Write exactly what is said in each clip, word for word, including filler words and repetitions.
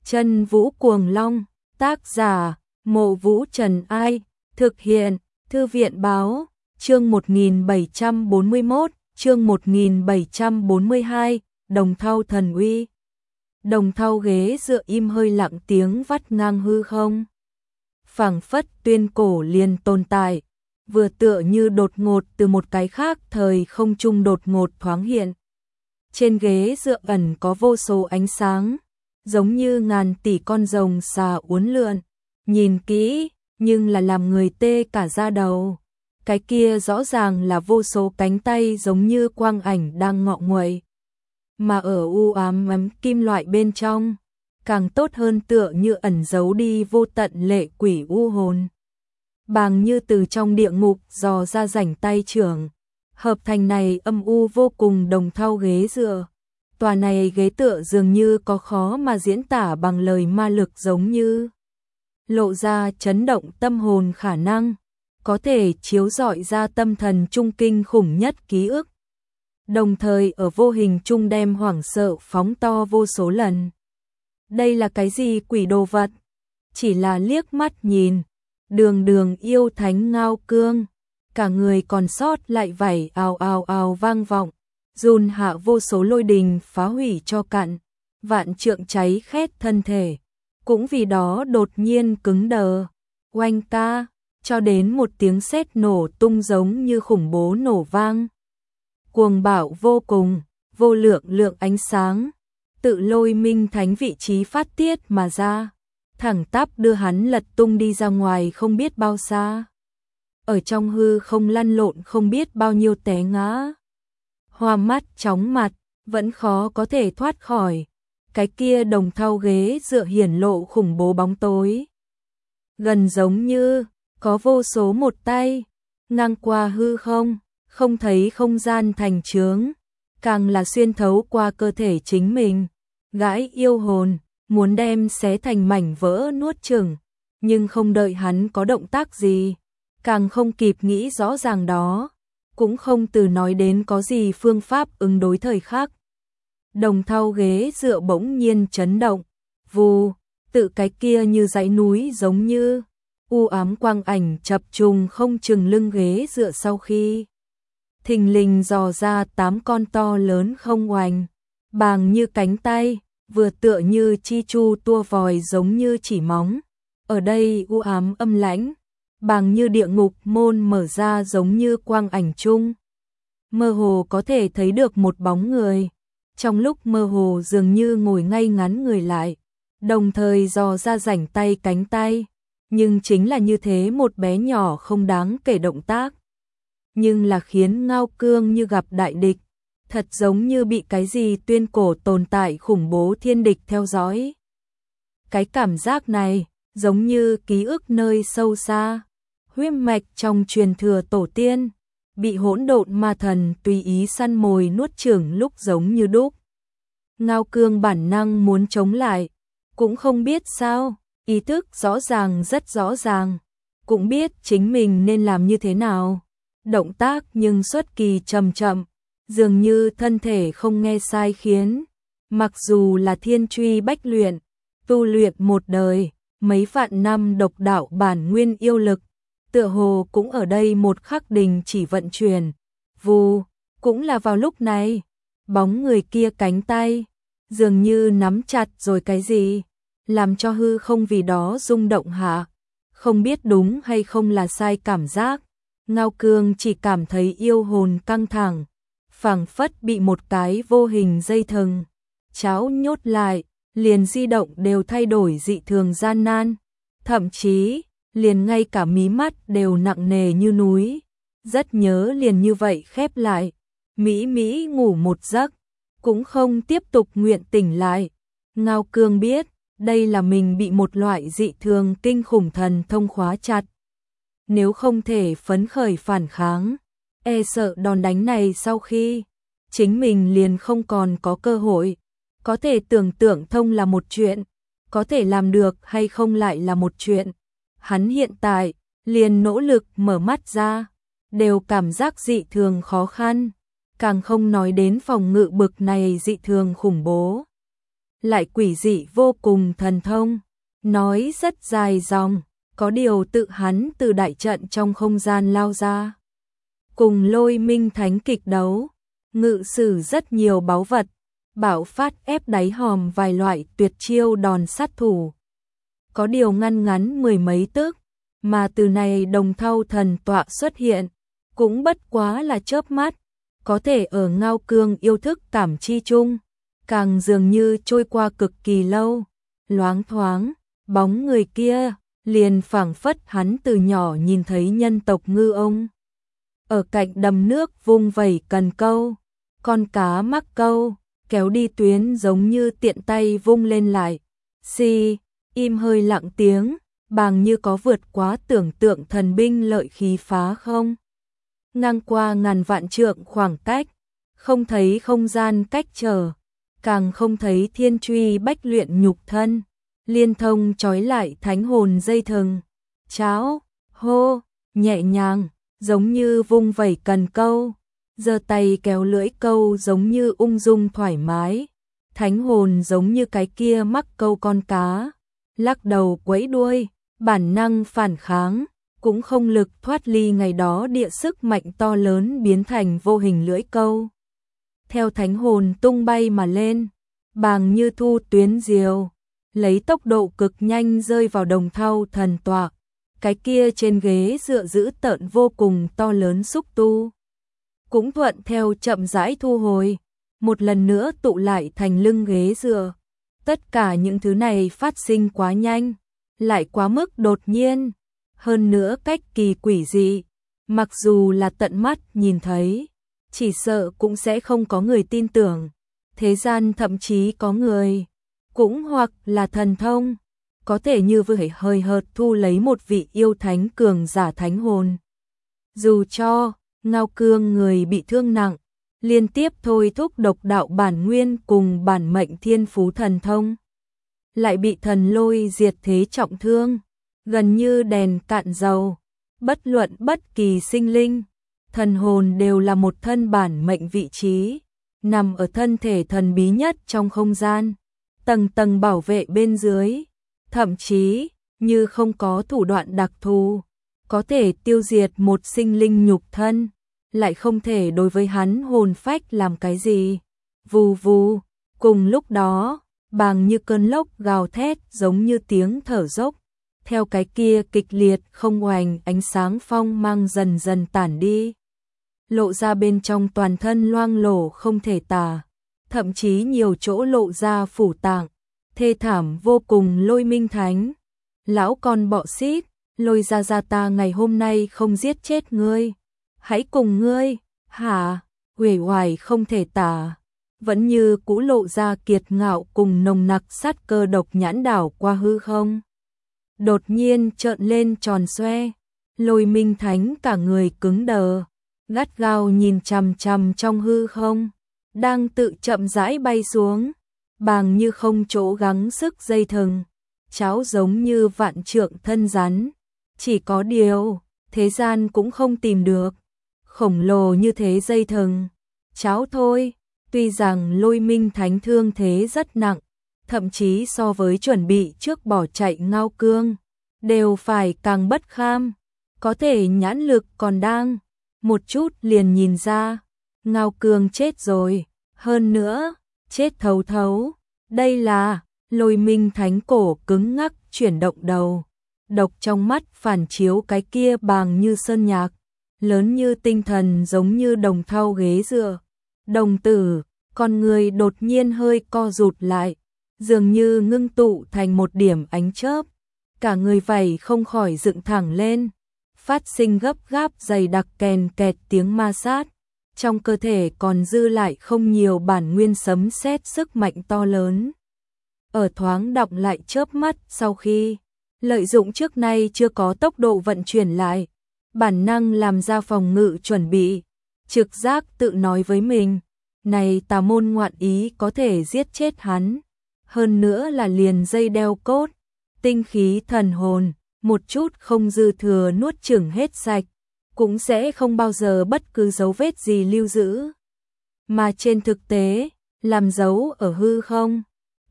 Chân Vũ Cuồng Long, tác giả, Mộ Vũ Trần Ai, thực hiện, Thư viện Báo, chương một nghìn bảy trăm bốn mươi mốt, chương một nghìn bảy trăm bốn mươi hai, Đồng Thau Thần Uy. Đồng thau ghế dựa im hơi lặng tiếng vắt ngang hư không. Phảng phất tuyên cổ liền tồn tại, vừa tựa như đột ngột từ một cái khác thời không trung đột ngột thoáng hiện. Trên ghế dựa ẩn có vô số ánh sáng, giống như ngàn tỷ con rồng xà uốn lượn, nhìn kỹ, nhưng là làm người tê cả da đầu. Cái kia rõ ràng là vô số cánh tay giống như quang ảnh đang ngọ nguậy. Mà ở u ám ấm kim loại bên trong, càng tốt hơn tựa như ẩn giấu đi vô tận lệ quỷ u hồn. Bàng như từ trong địa ngục dò ra rảnh tay trưởng, hợp thành này âm u vô cùng đồng thau ghế dựa. Tòa này ghế tựa dường như có khó mà diễn tả bằng lời ma lực, giống như lộ ra chấn động tâm hồn khả năng, có thể chiếu rọi ra tâm thần trung kinh khủng nhất ký ức. Đồng thời ở vô hình trung đem hoảng sợ phóng to vô số lần. Đây là cái gì quỷ đồ vật? Chỉ là liếc mắt nhìn, đường đường yêu thánh Ngao Cương, cả người còn sót lại vảy ào ào ào vang vọng, dùn hạ vô số lôi đình phá hủy cho cạn, vạn trượng cháy khét thân thể, cũng vì đó đột nhiên cứng đờ, oanh ca, cho đến một tiếng sét nổ tung giống như khủng bố nổ vang. Cuồng bạo vô cùng, vô lượng lượng ánh sáng, tự lôi minh thánh vị trí phát tiết mà ra, thẳng tắp đưa hắn lật tung đi ra ngoài không biết bao xa. Ở trong hư không lăn lộn không biết bao nhiêu té ngã. Hoa mắt chóng mặt, vẫn khó có thể thoát khỏi. Cái kia đồng thau ghế dựa hiển lộ khủng bố bóng tối. Gần giống như, có vô số một tay, ngang qua hư không, không thấy không gian thành chướng, càng là xuyên thấu qua cơ thể chính mình, gãi yêu hồn, muốn đem xé thành mảnh vỡ nuốt chửng, nhưng không đợi hắn có động tác gì, càng không kịp nghĩ rõ ràng đó, cũng không từ nói đến có gì phương pháp ứng đối thời khắc. Đồng thau ghế dựa bỗng nhiên chấn động, vù, tự cái kia như dãy núi giống như u ám quang ảnh chập trùng không chừng lưng ghế dựa, sau khi thình lình dò ra tám con to lớn không oành, bàng như cánh tay, vừa tựa như chi chu tua vòi giống như chỉ móng. Ở đây u ám âm lãnh, bàng như địa ngục môn mở ra giống như quang ảnh chung. Mơ hồ có thể thấy được một bóng người, trong lúc mơ hồ dường như ngồi ngay ngắn người lại, đồng thời dò ra rảnh tay cánh tay, nhưng chính là như thế một bé nhỏ không đáng kể động tác. Nhưng là khiến Ngao Cương như gặp đại địch, thật giống như bị cái gì tuyên cổ tồn tại khủng bố thiên địch theo dõi. Cái cảm giác này, giống như ký ức nơi sâu xa, huyết mạch trong truyền thừa tổ tiên, bị hỗn độn ma thần tùy ý săn mồi nuốt chửng lúc giống như đúc. Ngao Cương bản năng muốn chống lại, cũng không biết sao, ý thức rõ ràng rất rõ ràng, cũng biết chính mình nên làm như thế nào. Động tác nhưng xuất kỳ chậm chậm, dường như thân thể không nghe sai khiến, mặc dù là thiên truy bách luyện, tu luyện một đời, mấy vạn năm độc đạo bản nguyên yêu lực, tựa hồ cũng ở đây một khắc đình chỉ vận chuyển. Vù, cũng là vào lúc này, bóng người kia cánh tay, dường như nắm chặt rồi cái gì, làm cho hư không vì đó rung động hạ, không biết đúng hay không là sai cảm giác. Ngao Cương chỉ cảm thấy yêu hồn căng thẳng, phảng phất bị một cái vô hình dây thừng cháo nhốt lại, liền di động đều thay đổi dị thường gian nan, thậm chí liền ngay cả mí mắt đều nặng nề như núi, rất nhớ liền như vậy khép lại, mỹ mỹ ngủ một giấc, cũng không tiếp tục nguyện tỉnh lại. Ngao Cương biết, đây là mình bị một loại dị thường kinh khủng thần thông khóa chặt. Nếu không thể phấn khởi phản kháng, e sợ đòn đánh này sau khi chính mình liền không còn có cơ hội. Có thể tưởng tượng thông là một chuyện, có thể làm được hay không lại là một chuyện. Hắn hiện tại liền nỗ lực mở mắt ra, đều cảm giác dị thường khó khăn, càng không nói đến phòng ngự bực này dị thường khủng bố. lại quỷ dị vô cùng thần thông, nói rất dài dòng, có điều tự hắn từ đại trận trong không gian lao ra. Cùng Lôi Minh Thánh kịch đấu, ngự sử rất nhiều báu vật, bạo phát ép đáy hòm vài loại tuyệt chiêu đòn sát thủ. Có điều ngăn ngắn mười mấy tức, mà từ này Đồng Thau thần tọa xuất hiện, cũng bất quá là chớp mắt, có thể ở Ngao Cương yêu thức cảm chi chung, càng dường như trôi qua cực kỳ lâu, loáng thoáng, bóng người kia, liền phảng phất hắn từ nhỏ nhìn thấy nhân tộc ngư ông. Ở cạnh đầm nước vung vẩy cần câu, con cá mắc câu, kéo đi tuyến giống như tiện tay vung lên lại. Xì, im hơi lặng tiếng, bàng như có vượt quá tưởng tượng thần binh lợi khí phá không. Ngang qua ngàn vạn trượng khoảng cách, không thấy không gian cách trở, càng không thấy thiên truy bách luyện nhục thân, liên thông trói lại thánh hồn dây thừng. Cháo, hô, nhẹ nhàng, giống như vung vẩy cần câu, giơ tay kéo lưỡi câu giống như ung dung thoải mái, thánh hồn giống như cái kia mắc câu con cá, lắc đầu quẫy đuôi, bản năng phản kháng, cũng không lực thoát ly ngày đó địa sức mạnh to lớn biến thành vô hình lưỡi câu. Theo thánh hồn tung bay mà lên, bàng như thu tuyến diều, lấy tốc độ cực nhanh rơi vào Đồng Thau thần tọa, cái kia trên ghế dựa giữ tợn vô cùng to lớn xúc tu. Cũng thuận theo chậm rãi thu hồi, một lần nữa tụ lại thành lưng ghế dựa. Tất cả những thứ này phát sinh quá nhanh, lại quá mức đột nhiên, hơn nữa cách kỳ quỷ dị, mặc dù là tận mắt nhìn thấy, chỉ sợ cũng sẽ không có người tin tưởng. Thế gian thậm chí có người, cũng hoặc là thần thông, có thể như vừa hơi hợt thu lấy một vị yêu thánh cường giả thánh hồn. Dù cho Ngao Cương người bị thương nặng, liên tiếp thôi thúc độc đạo bản nguyên cùng bản mệnh thiên phú thần thông, lại bị thần lôi diệt thế trọng thương, gần như đèn cạn dầu. Bất luận bất kỳ sinh linh, thần hồn đều là một thân bản mệnh vị trí, nằm ở thân thể thần bí nhất trong không gian, tầng tầng bảo vệ bên dưới, thậm chí như không có thủ đoạn đặc thù, có thể tiêu diệt một sinh linh nhục thân, lại không thể đối với hắn hồn phách làm cái gì. Vù vù, cùng lúc đó, bàng như cơn lốc gào thét giống như tiếng thở dốc, theo cái kia kịch liệt không oành ánh sáng phong mang dần dần tản đi, lộ ra bên trong toàn thân loang lổ không thể tả, thậm chí nhiều chỗ lộ ra phủ tạng, thê thảm vô cùng. Lôi Minh Thánh, lão con bọ xít, Lôi ra ra ta ngày hôm nay không giết chết ngươi, hãy cùng ngươi, hả, uể oải không thể tả, vẫn như cũ lộ ra kiệt ngạo cùng nồng nặc sát cơ độc nhãn đảo qua hư không. Đột nhiên trợn lên tròn xoe, Lôi Minh Thánh cả người cứng đờ, gắt gao nhìn chằm chằm trong hư không, đang tự chậm rãi bay xuống, bàng như không chỗ gắng sức dây thừng, cháo giống như vạn trượng thân rắn, chỉ có điều, thế gian cũng không tìm được, khổng lồ như thế dây thừng, cháo thôi. Tuy rằng Lôi Minh Thánh thương thế rất nặng, thậm chí so với chuẩn bị trước bỏ chạy Ngao Cương, đều phải càng bất kham, có thể nhãn lực còn đang, một chút liền nhìn ra, Ngao Cương chết rồi, hơn nữa, chết thấu thấu. Đây là, Lôi Minh Thánh cổ cứng ngắc chuyển động đầu, độc trong mắt phản chiếu cái kia bàng như sơn nhạc, lớn như tinh thần giống như Đồng Thau ghế dựa. Đồng tử, con người đột nhiên hơi co rụt lại, dường như ngưng tụ thành một điểm ánh chớp, cả người vảy không khỏi dựng thẳng lên, phát sinh gấp gáp dày đặc kèn kẹt tiếng ma sát, trong cơ thể còn dư lại không nhiều bản nguyên sấm sét sức mạnh to lớn. Ở thoáng đọng lại chớp mắt sau khi, lợi dụng trước nay chưa có tốc độ vận chuyển lại, bản năng làm ra phòng ngự chuẩn bị, trực giác tự nói với mình, này tà môn ngoạn ý có thể giết chết hắn, hơn nữa là liền dây đeo cốt, tinh khí thần hồn, một chút không dư thừa nuốt chửng hết sạch, cũng sẽ không bao giờ bất cứ dấu vết gì lưu giữ. Mà trên thực tế, làm dấu ở hư không,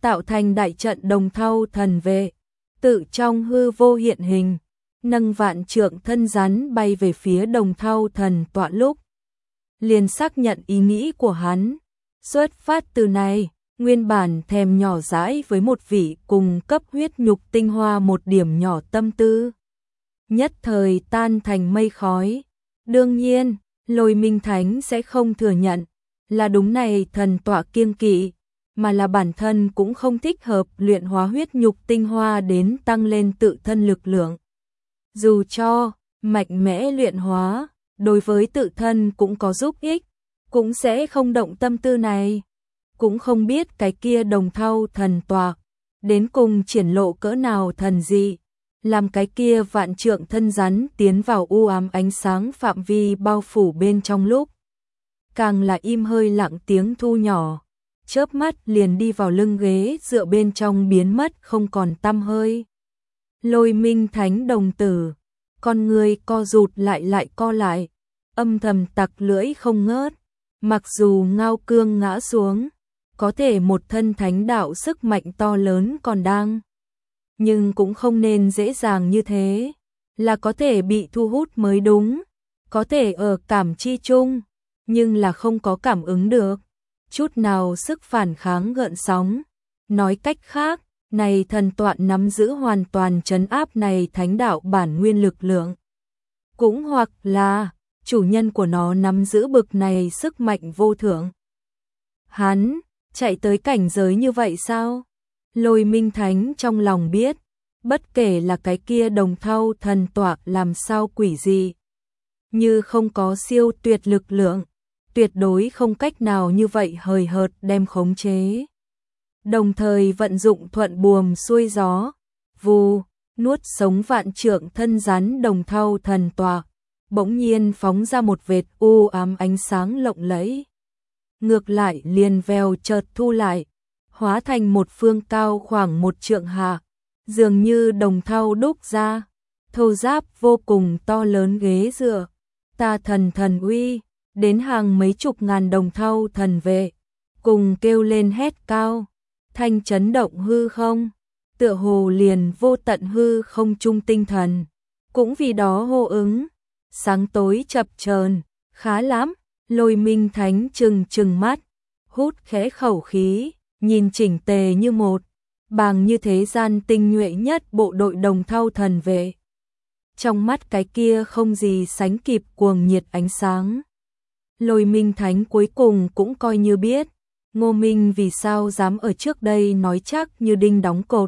tạo thành đại trận đồng thau thần vệ, tự trong hư vô hiện hình, nâng vạn trượng thân rắn bay về phía đồng thau thần tọa lúc. Liền xác nhận ý nghĩ của hắn, xuất phát từ này, nguyên bản thèm nhỏ dãi với một vị cùng cấp huyết nhục tinh hoa một điểm nhỏ tâm tư. Nhất thời tan thành mây khói, đương nhiên, Lôi Minh Thánh sẽ không thừa nhận, là đúng này thần tọa kiêng kỵ, mà là bản thân cũng không thích hợp luyện hóa huyết nhục tinh hoa đến tăng lên tự thân lực lượng. Dù cho mạnh mẽ luyện hóa, đối với tự thân cũng có giúp ích, cũng sẽ không động tâm tư này. Cũng không biết cái kia đồng thau thần tọa, đến cùng triển lộ cỡ nào thần dị, làm cái kia vạn trượng thân rắn tiến vào u ám ánh sáng phạm vi bao phủ bên trong lúc. Càng là im hơi lặng tiếng thu nhỏ, chớp mắt liền đi vào lưng ghế dựa bên trong biến mất không còn tăm hơi. Lôi Minh Thánh đồng tử, con người co rụt lại lại co lại, âm thầm tặc lưỡi không ngớt, mặc dù Ngao Cương ngã xuống, có thể một thân thánh đạo sức mạnh to lớn còn đang, nhưng cũng không nên dễ dàng như thế, là có thể bị thu hút mới đúng, có thể ở cảm chi chung, nhưng là không có cảm ứng được, chút nào sức phản kháng gợn sóng. Nói cách khác, này thần tọa nắm giữ hoàn toàn trấn áp này thánh đạo bản nguyên lực lượng. Cũng hoặc là, chủ nhân của nó nắm giữ bực này sức mạnh vô thượng. Hắn, chạy tới cảnh giới như vậy sao? Lôi Minh Thánh trong lòng biết, bất kể là cái kia đồng thau thần tọa làm sao quỷ gì, như không có siêu tuyệt lực lượng, tuyệt đối không cách nào như vậy hời hợt đem khống chế. Đồng thời vận dụng thuận buồm xuôi gió, vù, nuốt sống vạn trượng thân rắn đồng thau thần tọa, bỗng nhiên phóng ra một vệt u ám ánh sáng lộng lẫy. Ngược lại liền vèo chợt thu lại, hóa thành một phương cao khoảng một trượng hạ, dường như đồng thau đúc ra, thô giáp vô cùng to lớn ghế dựa, ta thần thần uy, đến hàng mấy chục ngàn đồng thau thần vệ, cùng kêu lên hét cao, thanh chấn động hư không, tựa hồ liền vô tận hư không trung tinh thần, cũng vì đó hô ứng, sáng tối chập chờn, khá lắm. Lôi Minh Thánh trừng trừng mắt, hút khẽ khẩu khí, nhìn chỉnh tề như một, bàng như thế gian tinh nhuệ nhất bộ đội đồng thau thần vệ. Trong mắt cái kia không gì sánh kịp cuồng nhiệt ánh sáng. Lôi Minh Thánh cuối cùng cũng coi như biết, Ngô Minh vì sao dám ở trước đây nói chắc như đinh đóng cột.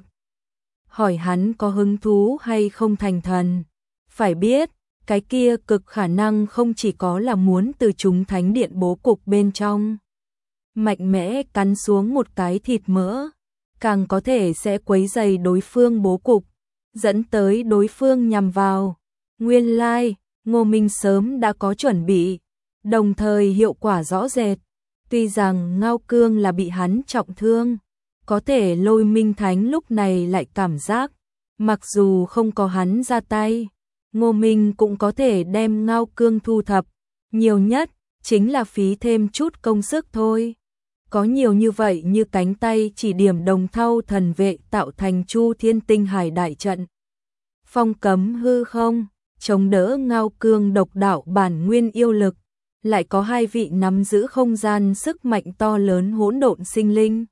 Hỏi hắn có hứng thú hay không thành thần, phải biết, cái kia cực khả năng không chỉ có là muốn từ chúng thánh điện bố cục bên trong mạnh mẽ cắn xuống một cái thịt mỡ, càng có thể sẽ quấy rầy đối phương bố cục, dẫn tới đối phương nhằm vào. Nguyên lai, Ngô Minh sớm đã có chuẩn bị, đồng thời hiệu quả rõ rệt. Tuy rằng Ngao Cương là bị hắn trọng thương, có thể Lôi Minh Thánh lúc này lại cảm giác, mặc dù không có hắn ra tay, Ngô Minh cũng có thể đem Ngao Cương thu thập, nhiều nhất chính là phí thêm chút công sức thôi. Có nhiều như vậy như cánh tay chỉ điểm đồng thau thần vệ tạo thành Chu Thiên Tinh Hải đại trận. Phong cấm hư không, chống đỡ Ngao Cương độc đạo bản nguyên yêu lực, lại có hai vị nắm giữ không gian sức mạnh to lớn hỗn độn sinh linh.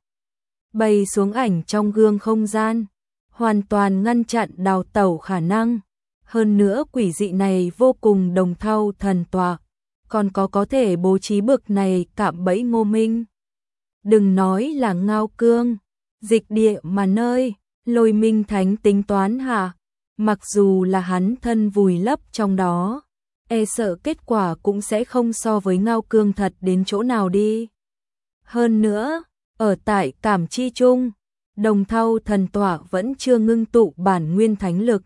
Bày xuống ảnh trong gương không gian, hoàn toàn ngăn chặn đào tẩu khả năng. Hơn nữa quỷ dị này vô cùng đồng thau thần tọa, còn có có thể bố trí bực này cạm bẫy Ngô Minh. Đừng nói là Ngao Cương, dịch địa mà nơi, Lôi Minh Thánh tính toán hạ, mặc dù là hắn thân vùi lấp trong đó, e sợ kết quả cũng sẽ không so với Ngao Cương thật đến chỗ nào đi. Hơn nữa, ở tại cảm chi chung, đồng thau thần tọa vẫn chưa ngưng tụ bản nguyên thánh lực.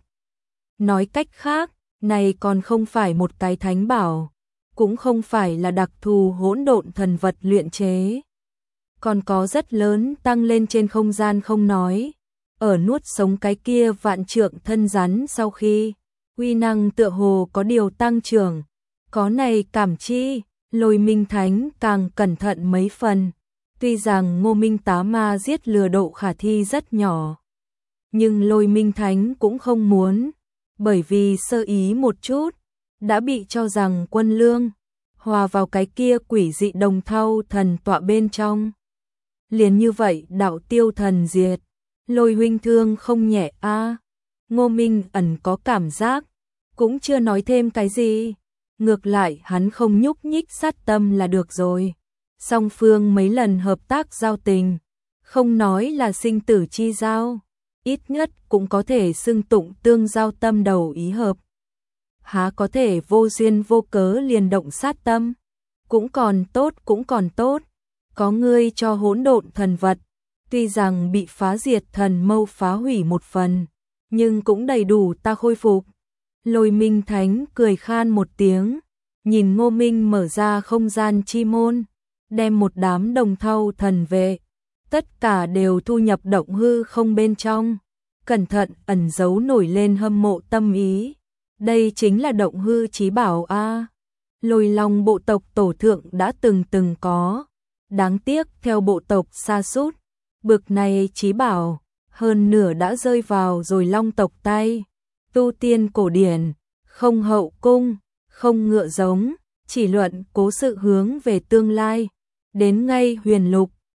Nói cách khác, này còn không phải một cái thánh bảo, cũng không phải là đặc thù hỗn độn thần vật luyện chế. Còn có rất lớn tăng lên trên không gian không nói, ở nuốt sống cái kia vạn trượng thân rắn sau khi, uy năng tựa hồ có điều tăng trưởng, có này cảm chi, Lôi Minh Thánh càng cẩn thận mấy phần, Tuy rằng Ngô Minh tá ma giết lừa độ khả thi rất nhỏ, nhưng Lôi Minh Thánh cũng không muốn, bởi vì sơ ý một chút, đã bị cho rằng Quân Lương hòa vào cái kia quỷ dị đồng thau thần tọa bên trong. Liền như vậy đạo tiêu thần diệt, Lôi huynh thương không nhẹ a. Ngô Minh ẩn có cảm giác, cũng chưa nói thêm cái gì, ngược lại hắn không nhúc nhích sát tâm là được rồi. Song phương mấy lần hợp tác giao tình, không nói là sinh tử chi giao, ít nhất cũng có thể xưng tụng tương giao tâm đầu ý hợp. Há có thể vô duyên vô cớ liền động sát tâm, cũng còn tốt cũng còn tốt, có ngươi cho hỗn độn thần vật, tuy rằng bị phá diệt thần mâu phá hủy một phần, nhưng cũng đầy đủ ta khôi phục. Lôi Minh Thánh cười khan một tiếng, nhìn Ngô Minh mở ra không gian chi môn, đem một đám đồng thau thần vệ, tất cả đều thu nhập động hư không bên trong, cẩn thận ẩn giấu nổi lên hâm mộ tâm ý. Đây chính là động hư chí bảo a. Lôi Long bộ tộc tổ thượng đã từng từng có, đáng tiếc theo bộ tộc sa sút, bực này chí bảo hơn nửa đã rơi vào rồi Long tộc tay. Tu tiên cổ điển, không hậu cung, không ngựa giống, chỉ luận cố sự hướng về tương lai, đến ngay huyền lục,